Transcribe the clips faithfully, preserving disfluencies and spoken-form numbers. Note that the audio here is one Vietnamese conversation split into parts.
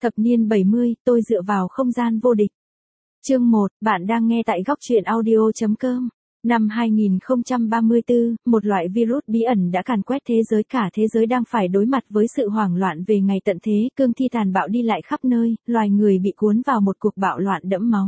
Thập niên bảy mươi, tôi dựa vào không gian vô địch. Chương một, bạn đang nghe tại góc truyện audio chấm com. Năm hai nghìn không trăm ba mươi tư, một loại virus bí ẩn đã càn quét thế giới, cả thế giới đang phải đối mặt với sự hoảng loạn về ngày tận thế, cương thi tàn bạo đi lại khắp nơi, loài người bị cuốn vào một cuộc bạo loạn đẫm máu.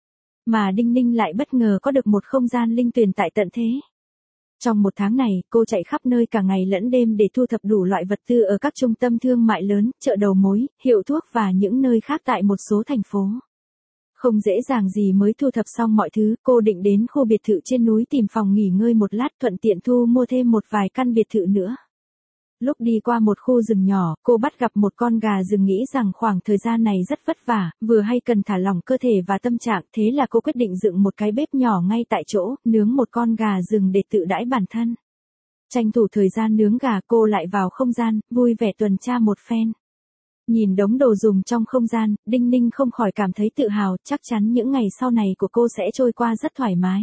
Mà Đinh Ninh lại bất ngờ có được một không gian linh tuyền tại tận thế. Trong một tháng này, cô chạy khắp nơi cả ngày lẫn đêm để thu thập đủ loại vật tư ở các trung tâm thương mại lớn, chợ đầu mối, hiệu thuốc và những nơi khác tại một số thành phố. Không dễ dàng gì mới thu thập xong mọi thứ, cô định đến khu biệt thự trên núi tìm phòng nghỉ ngơi một lát, thuận tiện thu mua thêm một vài căn biệt thự nữa. Lúc đi qua một khu rừng nhỏ, cô bắt gặp một con gà rừng, nghĩ rằng khoảng thời gian này rất vất vả, vừa hay cần thả lỏng cơ thể và tâm trạng, thế là cô quyết định dựng một cái bếp nhỏ ngay tại chỗ, nướng một con gà rừng để tự đãi bản thân. Tranh thủ thời gian nướng gà, cô lại vào không gian, vui vẻ tuần tra một phen. Nhìn đống đồ dùng trong không gian, Đinh Ninh không khỏi cảm thấy tự hào, chắc chắn những ngày sau này của cô sẽ trôi qua rất thoải mái.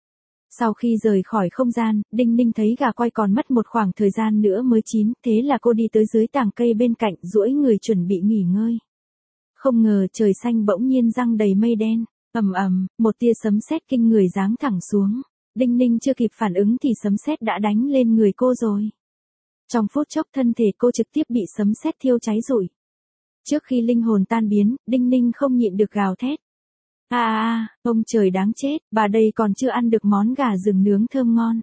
Sau khi rời khỏi không gian, Đinh Ninh thấy gà quay còn mất một khoảng thời gian nữa mới chín, thế là cô đi tới dưới tàng cây bên cạnh, duỗi người chuẩn bị nghỉ ngơi. Không ngờ trời xanh bỗng nhiên giăng đầy mây đen, ầm ầm, một tia sấm sét kinh người giáng thẳng xuống. Đinh Ninh chưa kịp phản ứng thì sấm sét đã đánh lên người cô rồi. Trong phút chốc thân thể cô trực tiếp bị sấm sét thiêu cháy rụi. Trước khi linh hồn tan biến, Đinh Ninh không nhịn được gào thét. À à, ông trời đáng chết, bà đây còn chưa ăn được món gà rừng nướng thơm ngon.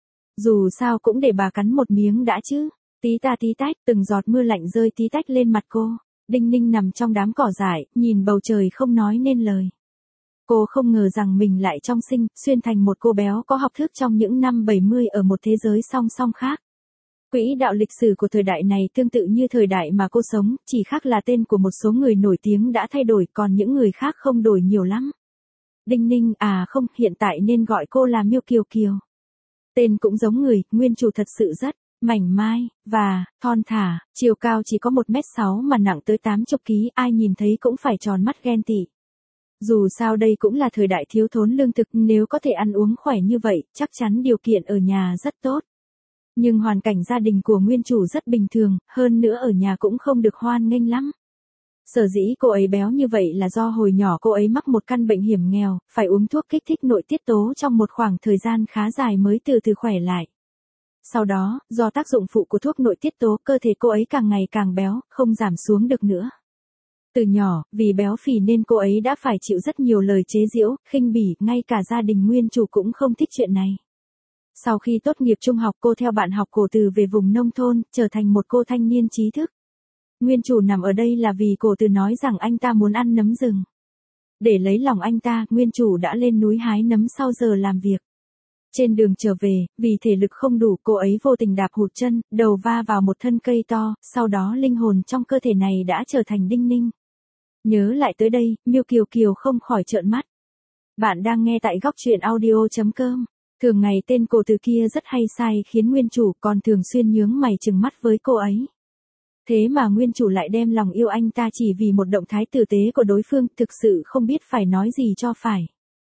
Dù sao cũng để bà cắn một miếng đã chứ. Tí ta tí tách, từng giọt mưa lạnh rơi tí tách lên mặt cô. Đinh Ninh nằm trong đám cỏ dại, nhìn bầu trời không nói nên lời. Cô không ngờ rằng mình lại trong sinh, xuyên thành một cô béo có học thức trong những năm bảy mươi ở một thế giới song song khác. Quỹ đạo lịch sử của thời đại này tương tự như thời đại mà cô sống, chỉ khác là tên của một số người nổi tiếng đã thay đổi, còn những người khác không đổi nhiều lắm. Đinh Ninh, à không, hiện tại nên gọi cô là Miêu Kiều Kiều. Tên cũng giống người, nguyên chủ thật sự rất mảnh mai và thon thả, chiều cao chỉ có một mét sáu mà nặng tới tám mươi ký, ai nhìn thấy cũng phải tròn mắt ghen tị. Dù sao đây cũng là thời đại thiếu thốn lương thực, nếu có thể ăn uống khỏe như vậy, chắc chắn điều kiện ở nhà rất tốt. Nhưng hoàn cảnh gia đình của nguyên chủ rất bình thường, hơn nữa ở nhà cũng không được hoan nghênh lắm. Sở dĩ cô ấy béo như vậy là do hồi nhỏ cô ấy mắc một căn bệnh hiểm nghèo, phải uống thuốc kích thích nội tiết tố trong một khoảng thời gian khá dài mới từ từ khỏe lại. Sau đó, do tác dụng phụ của thuốc nội tiết tố, cơ thể cô ấy càng ngày càng béo, không giảm xuống được nữa. Từ nhỏ, vì béo phì nên cô ấy đã phải chịu rất nhiều lời chế giễu, khinh bỉ, ngay cả gia đình nguyên chủ cũng không thích chuyện này. Sau khi tốt nghiệp trung học, cô theo bạn học cổ từ về vùng nông thôn, trở thành một cô thanh niên trí thức. Nguyên chủ nằm ở đây là vì cổ từ nói rằng anh ta muốn ăn nấm rừng. Để lấy lòng anh ta, nguyên chủ đã lên núi hái nấm sau giờ làm việc. Trên đường trở về, vì thể lực không đủ, cô ấy vô tình đạp hụt chân, đầu va vào một thân cây to, sau đó linh hồn trong cơ thể này đã trở thành Đinh Ninh. Nhớ lại tới đây, Miêu Kiều Kiều không khỏi trợn mắt. Bạn đang nghe tại góc truyện audio chấm com. Thường ngày tên cổ từ kia rất hay sai khiến nguyên chủ còn thường xuyên nhướng mày trừng mắt với cô ấy. Thế mà nguyên chủ lại đem lòng yêu anh ta chỉ vì một động thái tử tế của đối phương, thực sự không biết phải nói gì cho phải.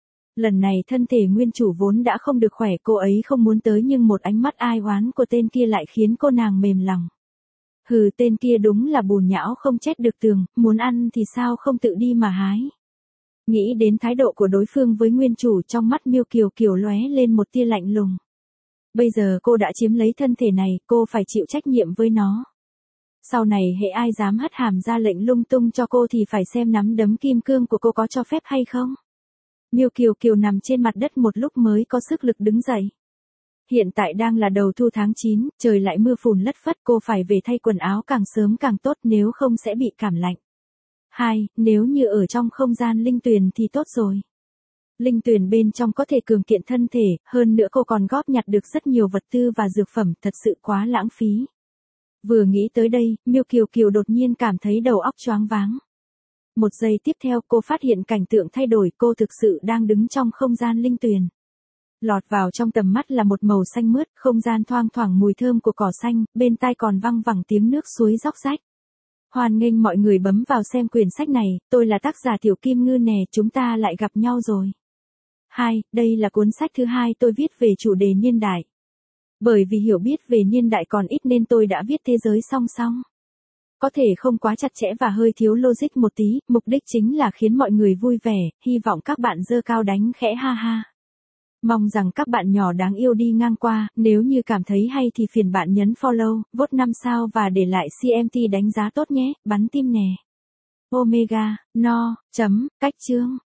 Lần này thân thể nguyên chủ vốn đã không được khỏe, cô ấy không muốn tới, nhưng một ánh mắt ai oán của tên kia lại khiến cô nàng mềm lòng. Hừ, tên kia đúng là bùn nhão không chết được tường, muốn ăn thì sao không tự đi mà hái. Nghĩ đến thái độ của đối phương với nguyên chủ, trong mắt Miêu Kiều Kiều lóe lên một tia lạnh lùng. Bây giờ cô đã chiếm lấy thân thể này, cô phải chịu trách nhiệm với nó. Sau này hễ ai dám hất hàm ra lệnh lung tung cho cô thì phải xem nắm đấm kim cương của cô có cho phép hay không. Miêu Kiều Kiều nằm trên mặt đất một lúc mới có sức lực đứng dậy. Hiện tại đang là đầu thu tháng chín, trời lại mưa phùn lất phất, cô phải về thay quần áo càng sớm càng tốt, nếu không sẽ bị cảm lạnh. Hai, nếu như ở trong không gian linh tuyền thì tốt rồi. Linh tuyền bên trong có thể cường kiện thân thể, hơn nữa cô còn góp nhặt được rất nhiều vật tư và dược phẩm, thật sự quá lãng phí. Vừa nghĩ tới đây, Miêu Kiều Kiều đột nhiên cảm thấy đầu óc choáng váng. Một giây tiếp theo cô phát hiện cảnh tượng thay đổi, cô thực sự đang đứng trong không gian linh tuyền. Lọt vào trong tầm mắt là một màu xanh mướt, không gian thoang thoảng mùi thơm của cỏ xanh, bên tai còn văng vẳng tiếng nước suối róc rách. Hoan nghênh mọi người bấm vào xem quyển sách này, tôi là tác giả Tiểu Kim Ngư nè, chúng ta lại gặp nhau rồi. Hai, đây là cuốn sách thứ hai tôi viết về chủ đề niên đại. Bởi vì hiểu biết về niên đại còn ít nên tôi đã viết thế giới song song. Có thể không quá chặt chẽ và hơi thiếu logic một tí, mục đích chính là khiến mọi người vui vẻ, hy vọng các bạn giơ cao đánh khẽ ha ha. Mong rằng các bạn nhỏ đáng yêu đi ngang qua, nếu như cảm thấy hay thì phiền bạn nhấn follow, vote năm sao và để lại xê em tê đánh giá tốt nhé, bắn tim nè. Omega, no, chấm, cách chương.